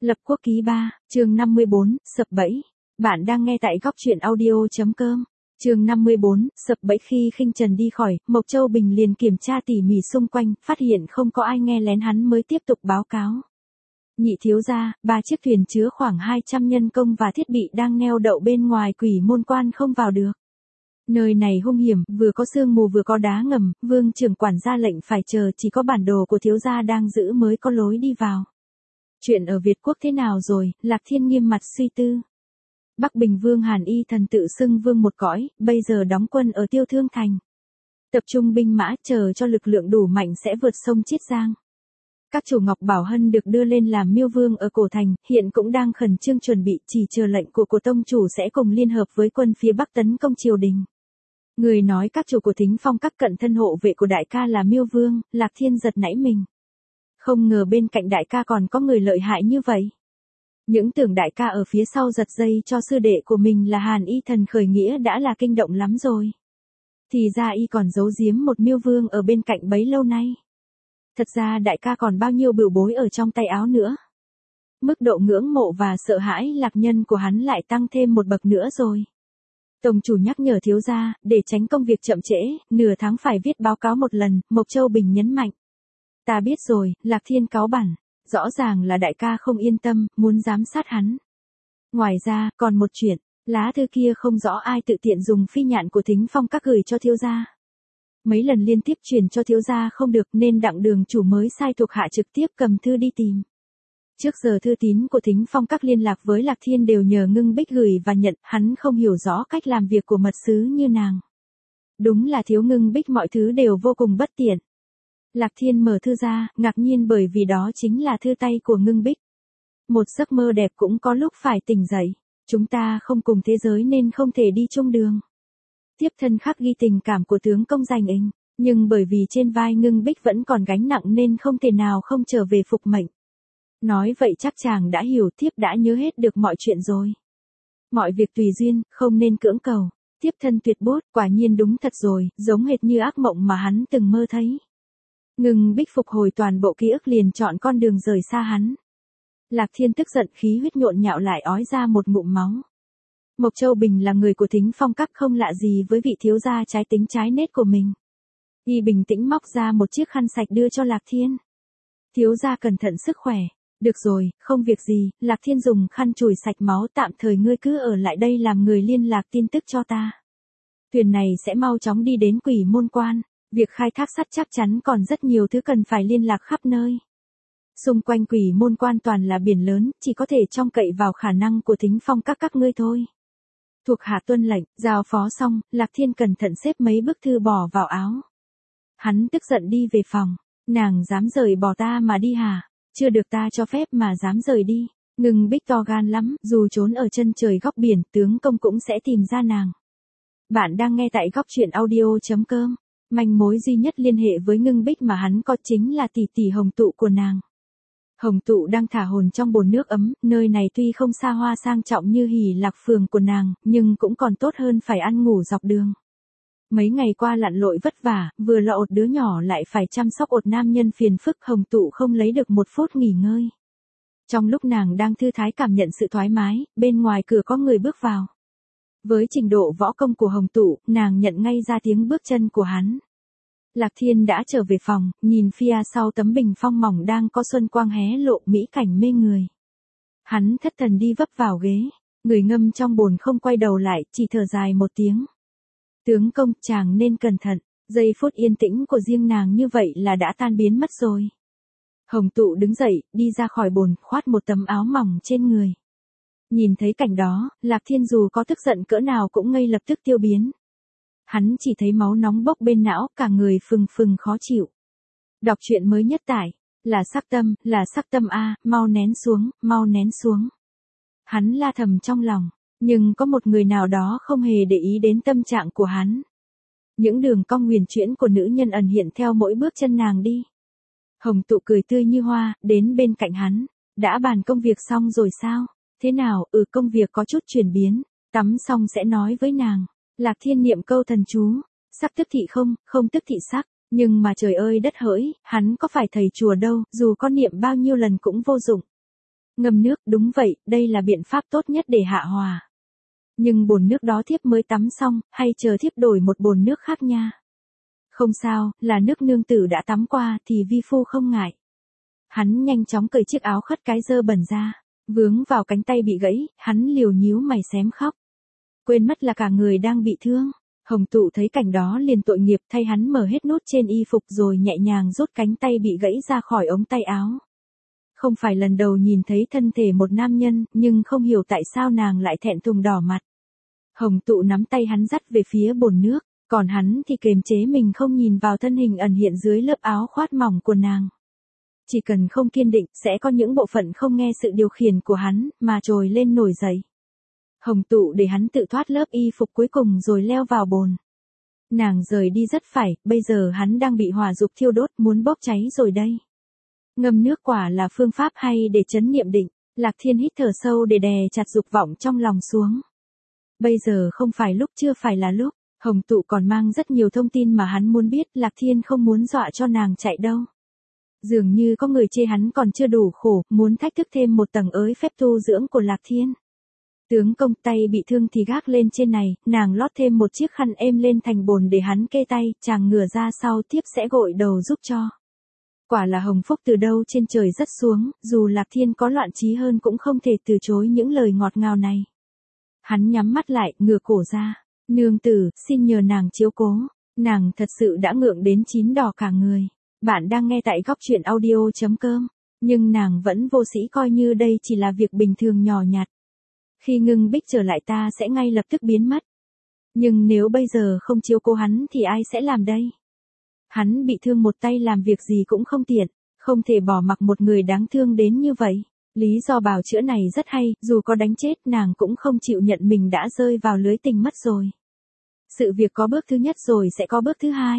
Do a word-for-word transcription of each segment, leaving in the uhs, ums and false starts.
Lập quốc ký ba, chương năm mươi bốn, sập bẫy. Bạn đang nghe tại góc truyện audio.com. Chương năm mươi bốn, sập bẫy. Khi Khinh Trần đi khỏi, Mộc Châu Bình liền kiểm tra tỉ mỉ xung quanh, phát hiện không có ai nghe lén hắn mới tiếp tục báo cáo. Nhị thiếu gia, ba chiếc thuyền chứa khoảng hai trăm nhân công và thiết bị đang neo đậu bên ngoài Quỷ Môn Quan không vào được. Nơi này hung hiểm, vừa có sương mù vừa có đá ngầm, Vương trưởng quản ra lệnh phải chờ, chỉ có bản đồ của thiếu gia đang giữ mới có lối đi vào. Chuyện ở Việt Quốc thế nào rồi? Lạc Thiên nghiêm mặt suy tư. Bắc Bình Vương Hàn Y Thần tự xưng vương một cõi, bây giờ đóng quân ở Tiêu Thương Thành. Tập trung binh mã chờ cho lực lượng đủ mạnh sẽ vượt sông Chiết Giang. Các chủ Ngọc Bảo Hân được đưa lên làm miêu vương ở Cổ Thành, hiện cũng đang khẩn trương chuẩn bị, chỉ chờ lệnh của của tông chủ sẽ cùng liên hợp với quân phía Bắc tấn công triều đình. Người nói các chủ của Thính Phong các cận thân hộ vệ của đại ca là miêu vương, Lạc Thiên giật nảy mình. Không ngờ bên cạnh đại ca còn có người lợi hại như vậy. Những tưởng đại ca ở phía sau giật dây cho sư đệ của mình là Hàn Y Thần khởi nghĩa đã là kinh động lắm rồi. Thì ra y còn giấu giếm một miêu vương ở bên cạnh bấy lâu nay. Thật ra đại ca còn bao nhiêu bửu bối ở trong tay áo nữa. Mức độ ngưỡng mộ và sợ hãi Lạc Nhân của hắn lại tăng thêm một bậc nữa rồi. Tổng chủ nhắc nhở thiếu gia, để tránh công việc chậm trễ, nửa tháng phải viết báo cáo một lần, Mộc Châu Bình nhấn mạnh. Ta biết rồi, Lạc Thiên cáu bẳn. Rõ ràng là đại ca không yên tâm, muốn giám sát hắn. Ngoài ra, còn một chuyện, lá thư kia không rõ ai tự tiện dùng phi nhạn của Thính Phong các gửi cho thiếu gia. Mấy lần liên tiếp truyền cho thiếu gia không được nên đặng đường chủ mới sai thuộc hạ trực tiếp cầm thư đi tìm. Trước giờ thư tín của Thính Phong các liên lạc với Lạc Thiên đều nhờ Ngưng Bích gửi và nhận, hắn không hiểu rõ cách làm việc của mật sứ như nàng. Đúng là thiếu Ngưng Bích mọi thứ đều vô cùng bất tiện. Lạc Thiên mở thư ra, ngạc nhiên bởi vì đó chính là thư tay của Ngưng Bích. Một giấc mơ đẹp cũng có lúc phải tỉnh dậy. Chúng ta không cùng thế giới nên không thể đi chung đường. Tiếp thân khắc ghi tình cảm của tướng công Danh Inh, nhưng bởi vì trên vai Ngưng Bích vẫn còn gánh nặng nên không thể nào không trở về phục mệnh. Nói vậy chắc chàng đã hiểu, thiếp đã nhớ hết được mọi chuyện rồi. Mọi việc tùy duyên, không nên cưỡng cầu. Tiếp thân tuyệt bốt, quả nhiên đúng thật rồi, giống hệt như ác mộng mà hắn từng mơ thấy. Ngưng Bích phục hồi toàn bộ ký ức liền chọn con đường rời xa hắn. Lạc Thiên tức giận khí huyết nhộn nhạo lại ói ra một ngụm máu. Mộc Châu Bình là người của Thính Phong các không lạ gì với vị thiếu gia trái tính trái nết của mình. Y bình tĩnh móc ra một chiếc khăn sạch đưa cho Lạc Thiên. Thiếu gia cẩn thận sức khỏe. Được rồi, không việc gì, Lạc Thiên dùng khăn chùi sạch máu, tạm thời ngươi cứ ở lại đây làm người liên lạc tin tức cho ta. Thuyền này sẽ mau chóng đi đến Quỷ Môn Quan. Việc khai thác sắt chắc chắn còn rất nhiều thứ cần phải liên lạc khắp nơi. Xung quanh Quỷ Môn Quan toàn là biển lớn, chỉ có thể trông cậy vào khả năng của Thính Phong các các ngươi thôi. Thuộc hạ tuân lệnh, giao phó xong, Lạc Thiên cẩn thận xếp mấy bức thư bỏ vào áo. Hắn tức giận đi về phòng. Nàng dám rời bỏ ta mà đi hả? Chưa được ta cho phép mà dám rời đi. Ngưng Bích to gan lắm, dù trốn ở chân trời góc biển, tướng công cũng sẽ tìm ra nàng. Bạn đang nghe tại góc truyện audio.com. Manh mối duy nhất liên hệ với Ngưng Bích mà hắn có chính là tỷ tỷ Hồng Tụ của nàng. Hồng Tụ đang thả hồn trong bồn nước ấm, nơi này tuy không xa hoa sang trọng như Hỷ Lạc Phường của nàng, nhưng cũng còn tốt hơn phải ăn ngủ dọc đường. Mấy ngày qua lặn lội vất vả, vừa lo ột đứa nhỏ lại phải chăm sóc ột nam nhân phiền phức, Hồng Tụ không lấy được một phút nghỉ ngơi. Trong lúc nàng đang thư thái cảm nhận sự thoải mái, bên ngoài cửa có người bước vào. Với trình độ võ công của Hồng Tụ, nàng nhận ngay ra tiếng bước chân của hắn. Lạc Thiên đã trở về phòng, nhìn phía sau tấm bình phong mỏng đang có xuân quang hé lộ mỹ cảnh mê người. Hắn thất thần đi vấp vào ghế, người ngâm trong bồn không quay đầu lại, chỉ thở dài một tiếng. Tướng công, chàng nên cẩn thận, giây phút yên tĩnh của riêng nàng như vậy là đã tan biến mất rồi. Hồng Tụ đứng dậy, đi ra khỏi bồn, khoát một tấm áo mỏng trên người. Nhìn thấy cảnh đó, Lạc Thiên dù có tức giận cỡ nào cũng ngay lập tức tiêu biến. Hắn chỉ thấy máu nóng bốc bên não, cả người phừng phừng khó chịu. Đọc truyện mới nhất tải, là sắc tâm, là sắc tâm a, mau nén xuống, mau nén xuống. Hắn la thầm trong lòng, nhưng có một người nào đó không hề để ý đến tâm trạng của hắn. Những đường cong huyền chuyển của nữ nhân ẩn hiện theo mỗi bước chân nàng đi. Hồng Tụ cười tươi như hoa, đến bên cạnh hắn. Đã bàn công việc xong rồi sao? Thế nào? Ừ, công việc có chút chuyển biến, tắm xong sẽ nói với nàng. Lạc Thiên niệm câu thần chú, sắc tức thị không, không tức thị sắc, nhưng mà trời ơi đất hỡi, hắn có phải thầy chùa đâu, dù có niệm bao nhiêu lần cũng vô dụng. Ngâm nước, đúng vậy, đây là biện pháp tốt nhất để hạ hòa. Nhưng bồn nước đó thiếp mới tắm xong, hay chờ thiếp đổi một bồn nước khác nha. Không sao, là nước nương tử đã tắm qua thì vi phu không ngại. Hắn nhanh chóng cởi chiếc áo khất cái dơ bẩn ra, vướng vào cánh tay bị gãy, hắn liều nhíu mày xém khóc. Quên mất là cả người đang bị thương. Hồng Tụ thấy cảnh đó liền tội nghiệp thay hắn mở hết nút trên y phục rồi nhẹ nhàng rút cánh tay bị gãy ra khỏi ống tay áo. Không phải lần đầu nhìn thấy thân thể một nam nhân, nhưng không hiểu tại sao nàng lại thẹn thùng đỏ mặt. Hồng Tụ nắm tay hắn dắt về phía bồn nước, còn hắn thì kiềm chế mình không nhìn vào thân hình ẩn hiện dưới lớp áo khoát mỏng của nàng. Chỉ cần không kiên định, sẽ có những bộ phận không nghe sự điều khiển của hắn, mà trồi lên nổi dậy. Hồng Tụ để hắn tự thoát lớp y phục cuối cùng rồi leo vào bồn. Nàng rời đi rất phải, bây giờ hắn đang bị hỏa dục thiêu đốt muốn bốc cháy rồi đây. Ngâm nước quả là phương pháp hay để trấn niệm định. Lạc Thiên hít thở sâu để đè chặt dục vọng trong lòng xuống. Bây giờ không phải lúc, chưa phải là lúc. Hồng Tụ còn mang rất nhiều thông tin mà hắn muốn biết. Lạc Thiên không muốn dọa cho nàng chạy đâu. Dường như có người chê hắn còn chưa đủ khổ, muốn thách thức thêm một tầng ới phép tu dưỡng của Lạc Thiên. Tướng công tay bị thương thì gác lên trên này, nàng lót thêm một chiếc khăn êm lên thành bồn để hắn kê tay, chàng ngửa ra sau tiếp sẽ gội đầu giúp cho. Quả là hồng phúc từ đâu trên trời rất xuống, dù Lạc Thiên có loạn trí hơn cũng không thể từ chối những lời ngọt ngào này. Hắn nhắm mắt lại, ngửa cổ ra. Nương tử, xin nhờ nàng chiếu cố. Nàng thật sự đã ngượng đến chín đỏ cả người. Bạn đang nghe tại góc truyện audio chấm com. Nhưng nàng vẫn vô sĩ coi như đây chỉ là việc bình thường nhỏ nhặt. Khi ngưng bích trở lại ta sẽ ngay lập tức biến mất. Nhưng nếu bây giờ không chiếu cố hắn thì ai sẽ làm đây? Hắn bị thương một tay làm việc gì cũng không tiện, không thể bỏ mặc một người đáng thương đến như vậy. Lý do bào chữa này rất hay, dù có đánh chết nàng cũng không chịu nhận mình đã rơi vào lưới tình mất rồi. Sự việc có bước thứ nhất rồi sẽ có bước thứ hai.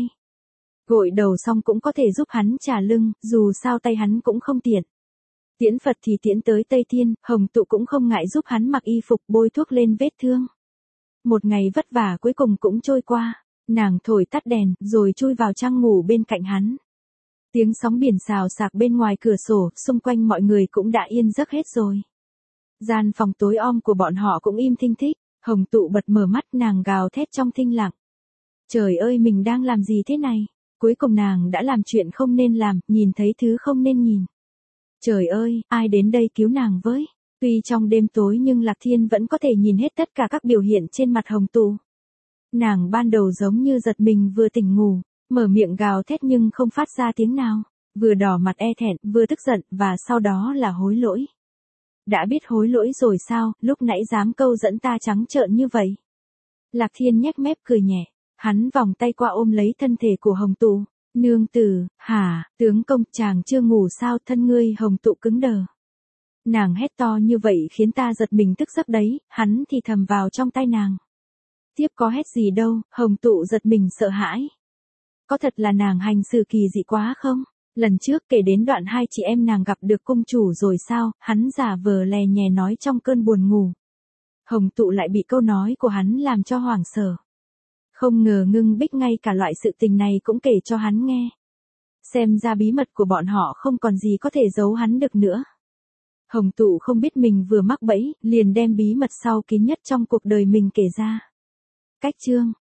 Gội đầu xong cũng có thể giúp hắn trả lưng, dù sao tay hắn cũng không tiện. Tiễn Phật thì tiễn tới Tây Thiên, Hồng Tụ cũng không ngại giúp hắn mặc y phục bôi thuốc lên vết thương. Một ngày vất vả cuối cùng cũng trôi qua, nàng thổi tắt đèn, rồi chui vào chăn ngủ bên cạnh hắn. Tiếng sóng biển xào xạc bên ngoài cửa sổ, xung quanh mọi người cũng đã yên giấc hết rồi. Gian phòng tối om của bọn họ cũng im thinh thích, Hồng Tụ bật mở mắt nàng gào thét trong thinh lặng. Trời ơi mình đang làm gì thế này? Cuối cùng nàng đã làm chuyện không nên làm, nhìn thấy thứ không nên nhìn. Trời ơi, ai đến đây cứu nàng với? Tuy trong đêm tối nhưng Lạc Thiên vẫn có thể nhìn hết tất cả các biểu hiện trên mặt Hồng Tụ. Nàng ban đầu giống như giật mình vừa tỉnh ngủ, mở miệng gào thét nhưng không phát ra tiếng nào, vừa đỏ mặt e thẹn, vừa tức giận, và sau đó là hối lỗi. Đã biết hối lỗi rồi sao, lúc nãy dám câu dẫn ta trắng trợn như vậy? Lạc Thiên nhếch mép cười nhẹ, hắn vòng tay qua ôm lấy thân thể của Hồng Tụ. Nương tử, hả, tướng công chàng chưa ngủ sao? Thân ngươi Hồng Tụ cứng đờ. Nàng hét to như vậy khiến ta giật mình tức giấc đấy, hắn thì thầm vào trong tai nàng. Tiếp có hét gì đâu, Hồng Tụ giật mình sợ hãi. Có thật là nàng hành xử kỳ dị quá không? Lần trước kể đến đoạn hai chị em nàng gặp được cung chủ rồi sao, hắn giả vờ lè nhè nói trong cơn buồn ngủ. Hồng Tụ lại bị câu nói của hắn làm cho hoảng sợ. Không ngờ ngưng bích ngay cả loại sự tình này cũng kể cho hắn nghe. Xem ra bí mật của bọn họ không còn gì có thể giấu hắn được nữa. Hồng Tụ không biết mình vừa mắc bẫy, liền đem bí mật sau kín nhất trong cuộc đời mình kể ra. Cách chương